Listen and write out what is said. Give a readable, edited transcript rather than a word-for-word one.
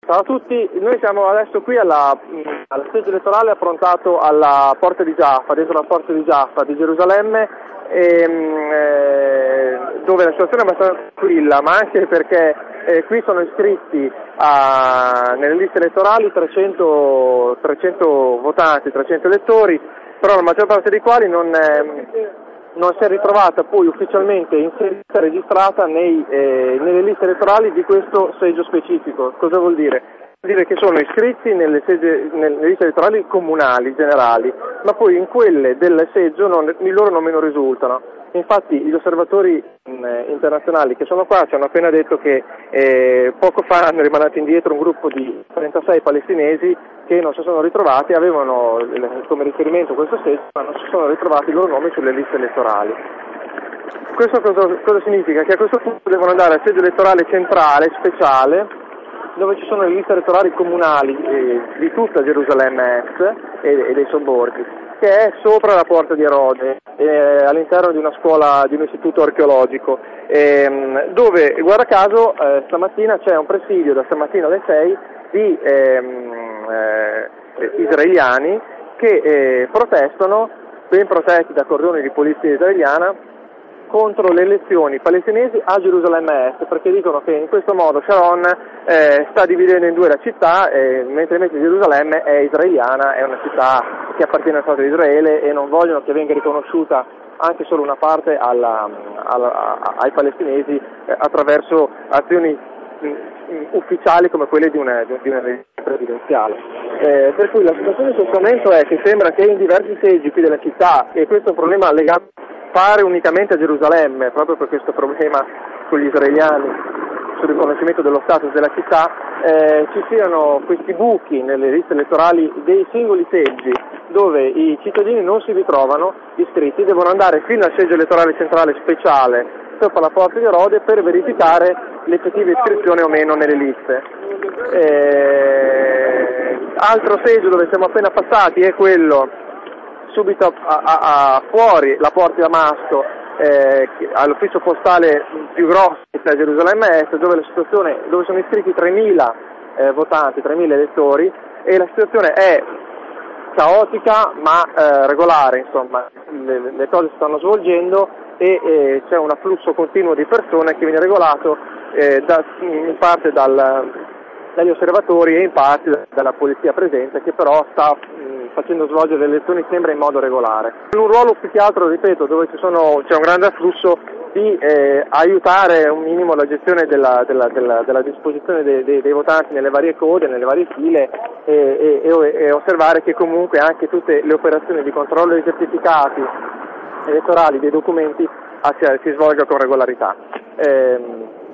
Ciao a tutti, noi siamo adesso qui al seggio elettorale approntato alla Porta di Giaffa, dentro la Porta di Giaffa di Gerusalemme, dove la situazione è abbastanza tranquilla, ma anche perché qui sono iscritti nelle liste elettorali 300 votanti, 300 elettori, però la maggior parte dei quali non si è ritrovata poi ufficialmente inserita, registrata nelle liste elettorali di questo seggio specifico. Cosa vuol dire? Vuol dire che sono iscritti nelle liste elettorali comunali, generali, ma poi in quelle del seggio i loro nomi non risultano. Infatti gli osservatori internazionali che sono qua ci hanno appena detto che poco fa hanno rimandato indietro un gruppo di 36 palestinesi che non si sono ritrovati, avevano come riferimento questo seggio, ma non si sono ritrovati i loro nomi sulle liste elettorali. Questo cosa significa? Che a questo punto devono andare al seggio elettorale centrale, speciale, dove ci sono le liste elettorali comunali di tutta Gerusalemme Est e dei sobborghi, che è sopra la Porta di Erode, all'interno di una scuola, di un istituto archeologico, dove, guarda caso, stamattina c'è un presidio, da stamattina alle 6, di israeliani che protestano, ben protetti da cordoni di polizia israeliana, contro le elezioni palestinesi a Gerusalemme Est, perché dicono che in questo modo Sharon sta dividendo in due la città, mentre invece Gerusalemme è israeliana, è una città che appartiene al Stato di Israele, e non vogliono che venga riconosciuta anche solo una parte ai palestinesi attraverso azioni ufficiali come quelle di una legge presidenziale. Per cui la situazione in questo momento è che sembra che in diversi seggi qui della città, e questo è un problema legato pare unicamente a Gerusalemme, proprio per questo problema con gli israeliani sul riconoscimento dello status della città, ci siano questi buchi nelle liste elettorali dei singoli seggi dove i cittadini non si ritrovano iscritti, devono andare fino al seggio elettorale centrale speciale sopra la Porta di Erode per verificare l'effettiva iscrizione o meno nelle liste. Altro seggio dove siamo appena passati è quello subito fuori la Porta di Damasco, all'ufficio postale più grosso che c'è a Gerusalemme Est, dove sono iscritti 3.000 votanti, 3.000 elettori, e la situazione è caotica ma regolare, insomma, le cose si stanno svolgendo e c'è un afflusso continuo di persone che viene regolato in parte dagli osservatori e in parte dalla polizia presente, che però sta facendo svolgere le elezioni, sembra in modo regolare. Un ruolo più che altro, ripeto, dove c'è un grande afflusso, di aiutare un minimo la gestione della disposizione dei votanti nelle varie code, nelle varie file, e osservare che comunque anche tutte le operazioni di controllo dei certificati elettorali, dei documenti, si svolga con regolarità.